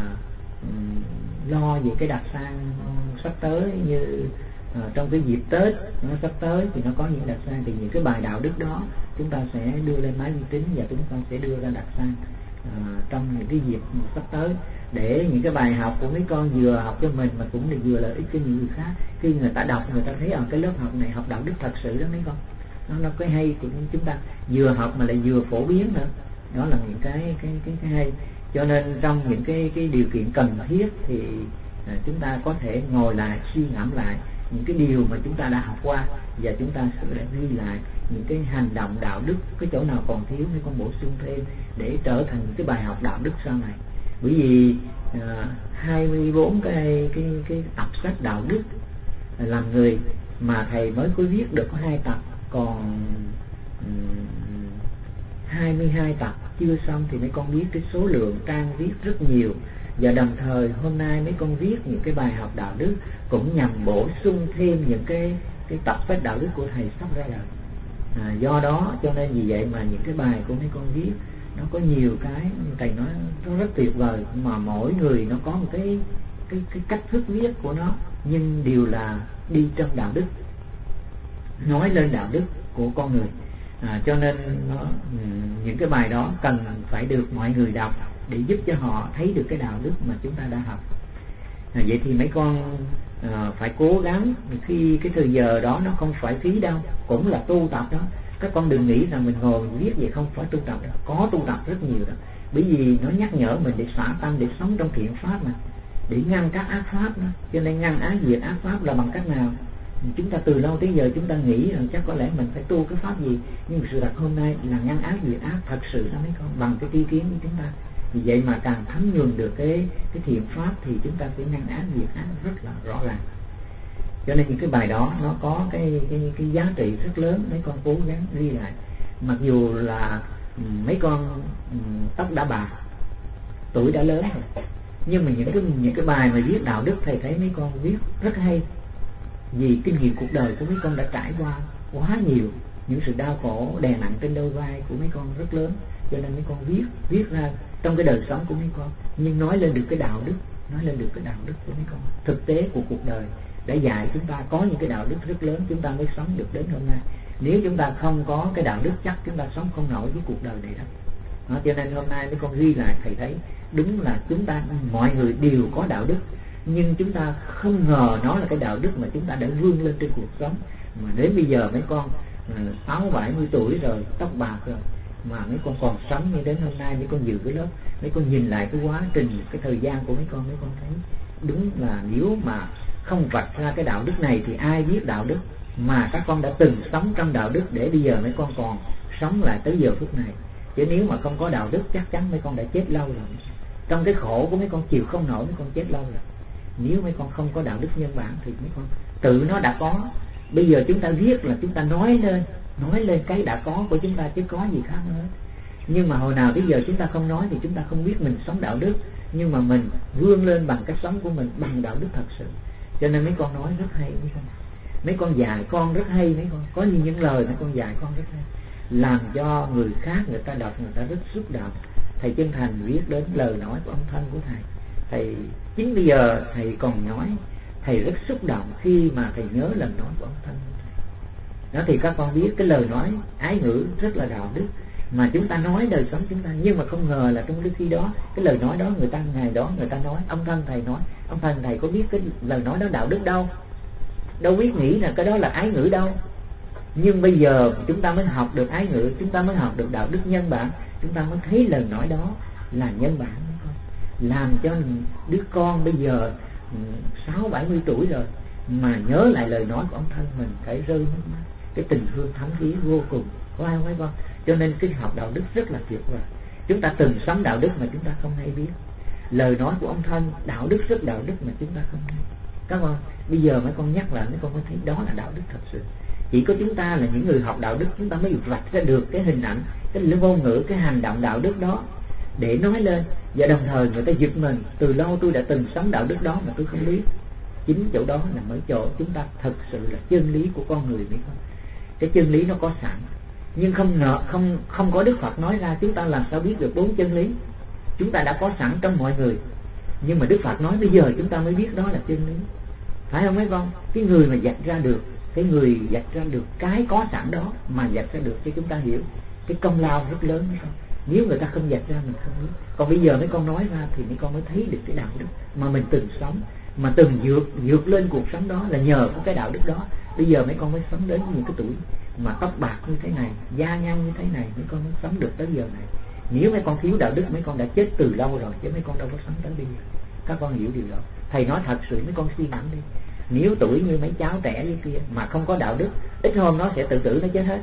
Speaker 1: lo về cái đặt sang sắp tới, như trong cái dịp Tết nó sắp tới thì nó có những đặt sang, thì những cái bài đạo đức đó chúng ta sẽ đưa lên máy vi tính, và chúng ta sẽ đưa ra đặt sang trong những cái dịp sắp tới, để những cái bài học của mấy con vừa học cho mình mà cũng là vừa lợi ích cho những người khác. Khi người ta đọc, người ta thấy ở cái lớp học này học đạo đức thật sự đó mấy con, nó cái hay của chúng ta, vừa học mà lại vừa phổ biến nữa. Đó là những cái hay. Cho nên trong những cái điều kiện cần thiết thì chúng ta có thể ngồi lại suy ngẫm lại những cái điều mà chúng ta đã học qua, và chúng ta sẽ ghi lại những cái hành động đạo đức, cái chỗ nào còn thiếu hay con bổ sung thêm để trở thành những cái bài học đạo đức sau này. Bởi vì 24 cái tập sách đạo đức làm người mà thầy mới có viết được có 2 tập, còn 22 tập chưa xong thì mấy con biết cái số lượng trang viết rất nhiều. Và đồng thời hôm nay mấy con viết những cái bài học đạo đức cũng nhằm bổ sung thêm những cái tập phép đạo đức của thầy sắp ra đời. Do đó cho nên vì vậy mà những cái bài của mấy con viết nó có nhiều cái thầy nói nó rất tuyệt vời, mà mỗi người nó có một cái cách thức viết của nó, nhưng đều là đi trong đạo đức, nói lên đạo đức của con người. Cho nên những cái bài đó cần phải được mọi người đọc để giúp cho họ thấy được cái đạo đức mà chúng ta đã học. Vậy thì mấy con phải cố gắng, khi cái thời giờ đó nó không phải phí đâu, cũng là tu tập đó. Các con đừng nghĩ rằng mình ngồi mình viết vậy không phải tu tập đâu, có tu tập rất nhiều đó. Bởi vì nó nhắc nhở mình để xả tâm, để sống trong thiện pháp mà, để ngăn các ác pháp đó. Cho nên ngăn ác diệt ác pháp là bằng cách nào? Chúng ta từ lâu tới giờ chúng ta nghĩ rằng chắc có lẽ mình phải tu cái pháp gì, nhưng sự thật hôm nay là ngăn ác diệt ác thật sự đó mấy con, bằng cái tri kiến của chúng ta. Vì vậy mà càng thấm nhuần được cái thiện pháp thì chúng ta sẽ ngăn ác diệt ác rất là rõ ràng. Cho nên những cái bài đó nó có cái giá trị rất lớn, mấy con cố gắng ghi lại. Mặc dù là mấy con tóc đã bạc, tuổi đã lớn rồi, nhưng mà những cái bài mà viết đạo đức thầy thấy mấy con viết rất hay. Vì kinh nghiệm cuộc đời của mấy con đã trải qua quá nhiều, những sự đau khổ đè nặng trên đôi vai của mấy con rất lớn, cho nên mấy con viết ra trong cái đời sống của mấy con, nhưng nói lên được cái đạo đức, nói lên được cái đạo đức của mấy con, thực tế của cuộc đời để dạy chúng ta có những cái đạo đức rất lớn, chúng ta mới sống được đến hôm nay. Nếu chúng ta không có cái đạo đức chắc chúng ta sống không nổi với cuộc đời này đâu. Cho nên hôm nay mấy con ghi lại thầy thấy đúng là chúng ta mọi người đều có đạo đức, nhưng chúng ta không ngờ nó là cái đạo đức mà chúng ta đã vươn lên trên cuộc sống. Mà đến bây giờ mấy con 60-70 tuổi rồi, tóc bạc rồi, mà mấy con còn sống như đến hôm nay, mấy con dự cái lớp, mấy con nhìn lại cái quá trình, cái thời gian của mấy con thấy đúng là nếu mà không vạch ra cái đạo đức này thì ai biết đạo đức. Mà các con đã từng sống trong đạo đức để bây giờ mấy con còn sống lại tới giờ phút này. Chứ nếu mà không có đạo đức chắc chắn mấy con đã chết lâu rồi. Trong cái khổ của mấy con chịu không nổi, mấy con chết lâu rồi. Nếu mấy con không có đạo đức nhân bản thì mấy con tự nó đã có. Bây giờ chúng ta viết là chúng ta nói lên cái đã có của chúng ta chứ có gì khác nữa. Nhưng mà hồi nào bây giờ chúng ta không nói thì chúng ta không biết mình sống đạo đức. Nhưng mà mình vươn lên bằng cách sống của mình, bằng đạo đức thật sự. Cho nên mấy con nói rất hay mấy con dạy con rất hay, mấy con có những lời mấy con dạy con rất hay, làm cho người khác người ta đọc người ta rất xúc động. Thầy chân thành viết đến lời nói của ông thân của thầy chính bây giờ thầy còn nói thầy rất xúc động khi mà thầy nhớ lời nói của ông thân đó. Thì các con biết cái lời nói ái ngữ rất là đạo đức mà chúng ta nói đời sống chúng ta, nhưng mà không ngờ là trong khi đó cái lời nói đó ngày đó người ta nói, ông thân thầy nói, ông thân thầy có biết cái lời nói đó đạo đức đâu biết nghĩ là cái đó là ái ngữ đâu. Nhưng bây giờ chúng ta mới học được ái ngữ, chúng ta mới học được đạo đức nhân bản, chúng ta mới thấy lời nói đó là nhân bản. Làm cho đứa con bây giờ 60-70 tuổi rồi mà nhớ lại lời nói của ông thân mình phải rơi nước mắt, cái tình thương thấm thía vô cùng. Có ai không mấy con? Cho nên cái học đạo đức rất là tuyệt vời. Chúng ta từng sống đạo đức mà chúng ta không hay biết. Lời nói của ông thân đạo đức rất đạo đức mà chúng ta không hay. Các con bây giờ mấy con nhắc lại mấy con mới thấy đó là đạo đức thật sự. Chỉ có chúng ta là những người học đạo đức chúng ta mới vạch ra được cái hình ảnh, cái ngôn ngữ, cái hành động đạo đức đó để nói lên. Và đồng thời người ta giật mình, từ lâu tôi đã từng sống đạo đức đó mà tôi không biết. Chính chỗ đó là mới chỗ chúng ta thật sự là chân lý của con người biết không? Cái chân lý nó có sẵn, nhưng không có Đức Phật nói ra, chúng ta làm sao biết được 4 chân lý? Chúng ta đã có sẵn trong mọi người, nhưng mà Đức Phật nói bây giờ chúng ta mới biết đó là chân lý, phải không mấy con? Cái người mà dạch ra được, cái người dạch ra được cái có sẵn đó mà dạch ra được cho chúng ta hiểu, cái công lao rất lớn mấy con. Nếu người ta không dạch ra mình không biết. Còn bây giờ mấy con nói ra thì mấy con mới thấy được cái đạo đức mà mình từng sống, mà từng vượt lên cuộc sống đó là nhờ có cái đạo đức đó. Bây giờ mấy con mới sống đến những cái tuổi mà tóc bạc như thế này, da nhăn như thế này, mấy con mới sống được tới giờ này. Nếu mấy con thiếu đạo đức mấy con đã chết từ lâu rồi, chứ mấy con đâu có sống tới bây giờ. Các con hiểu điều đó. Thầy nói thật sự mấy con suy ngẫm đi. Nếu tuổi như mấy cháu trẻ như kia mà không có đạo đức, ít hôm nó sẽ tự tử nó chết hết.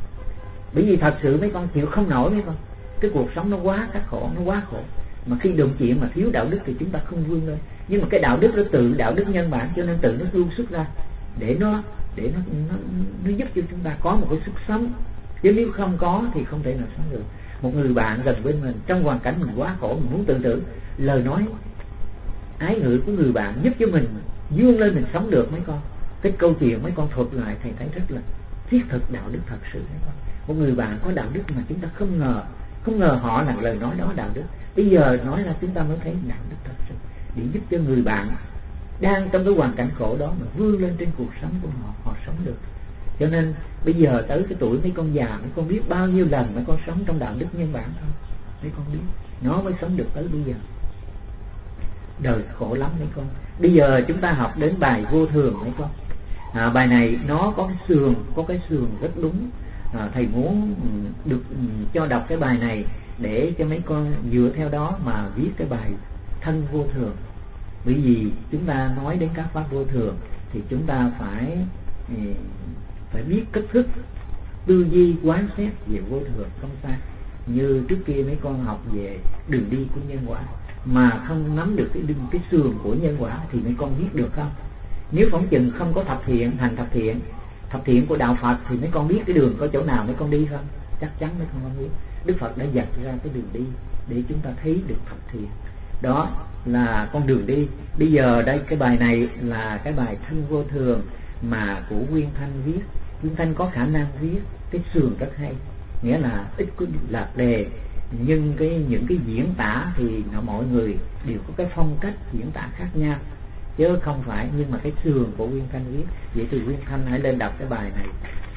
Speaker 1: Bởi vì thật sự mấy con chịu không nổi mấy con. Cái cuộc sống nó quá khắc khổ, nó quá khổ. Mà khi đụng chuyện mà thiếu đạo đức thì chúng ta không vươn lên. Nhưng mà cái đạo đức nó tự đạo đức nhân bản, cho nên tự nó luôn xuất ra. để nó giúp cho chúng ta có một cái sức sống, chứ nếu không có thì không thể nào sống được. Một người bạn gần bên mình trong hoàn cảnh mình quá khổ, mình muốn tự tử, lời nói ái ngữ của người bạn giúp cho mình vươn lên, mình sống được mấy con. Cái câu chuyện mấy con thuật lại thầy thấy rất là thiết thực, đạo đức thật sự mấy con. Một người bạn có đạo đức mà chúng ta không ngờ họ là lời nói đó đạo đức. Bây giờ nói ra chúng ta mới thấy đạo đức thật sự, để giúp cho người bạn đang trong cái hoàn cảnh khổ đó mà vươn lên trên cuộc sống của họ sống được. Cho nên bây giờ tới cái tuổi mấy con già, mấy con biết bao nhiêu lần mấy con sống trong đạo đức nhân bản không? Mấy con biết, nó mới sống được tới bây giờ. Đời khổ lắm mấy con. Bây giờ chúng ta học đến bài vô thường mấy con. Bài này nó có cái sườn rất đúng. Thầy muốn được cho đọc cái bài này để cho mấy con dựa theo đó mà viết cái bài thân vô thường. Bởi vì chúng ta nói đến các pháp vô thường thì chúng ta phải biết cách thức tư duy quán xét về vô thường, không sai. Như trước kia mấy con học về đường đi của nhân quả mà không nắm được cái sườn của nhân quả thì mấy con viết được không? Nếu phỏng chừng không có hành thập thiện của đạo Phật thì mấy con biết cái đường có chỗ nào mấy con đi không? Chắc chắn mấy con không biết. Đức Phật đã dạch ra cái đường đi để chúng ta thấy được thập thiện. Đó là con đường đi. Bây giờ đây cái bài này là cái bài thân vô thường mà của Nguyên Thanh viết. Nguyên Thanh có khả năng viết cái sườn rất hay, nghĩa là ít có lạc đề, nhưng những cái diễn tả thì mọi người đều có cái phong cách diễn tả khác nhau, chứ không phải. Nhưng mà cái sườn của Nguyên Thanh viết vậy thì Nguyên Thanh hãy lên đọc cái bài này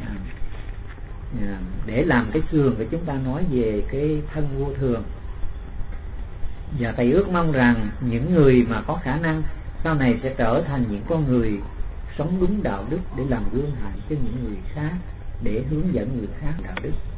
Speaker 1: để làm cái sườn để chúng ta nói về cái thân vô thường. Và thầy ước mong rằng những người mà có khả năng sau này sẽ trở thành những con người sống đúng đạo đức để làm gương hạnh cho những người khác, để hướng dẫn người khác đạo đức.